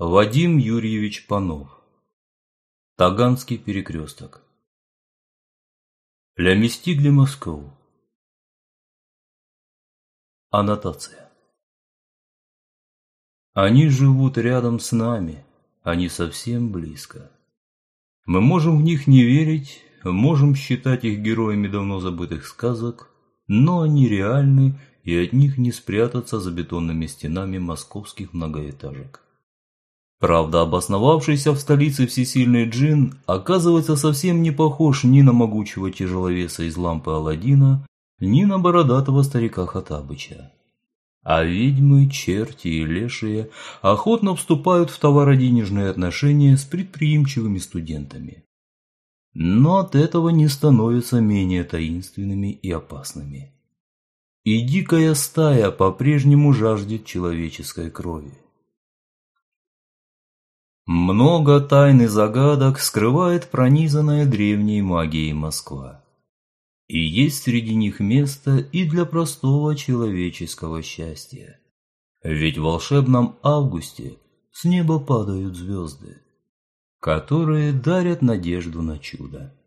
Вадим Юрьевич Панов. Таганский перекресток. Ля мистик де Москву. Аннотация. Они живут рядом с нами, они совсем близко. Мы можем в них не верить, можем считать их героями давно забытых сказок, но они реальны, и от них не спрятаться за бетонными стенами московских многоэтажек. Правда, обосновавшийся в столице всесильный джин оказывается совсем не похож ни на могучего тяжеловеса из лампы Аладдина, ни на бородатого старика Хоттабыча. А ведьмы, черти и лешие охотно вступают в товаро-денежные отношения с предприимчивыми студентами. Но от этого не становятся менее таинственными и опасными. И дикая стая по-прежнему жаждет человеческой крови. Много тайн и загадок скрывает пронизанная древней магией Москва. И есть среди них место и для простого человеческого счастья. Ведь в волшебном августе с неба падают звезды, которые дарят надежду на чудо.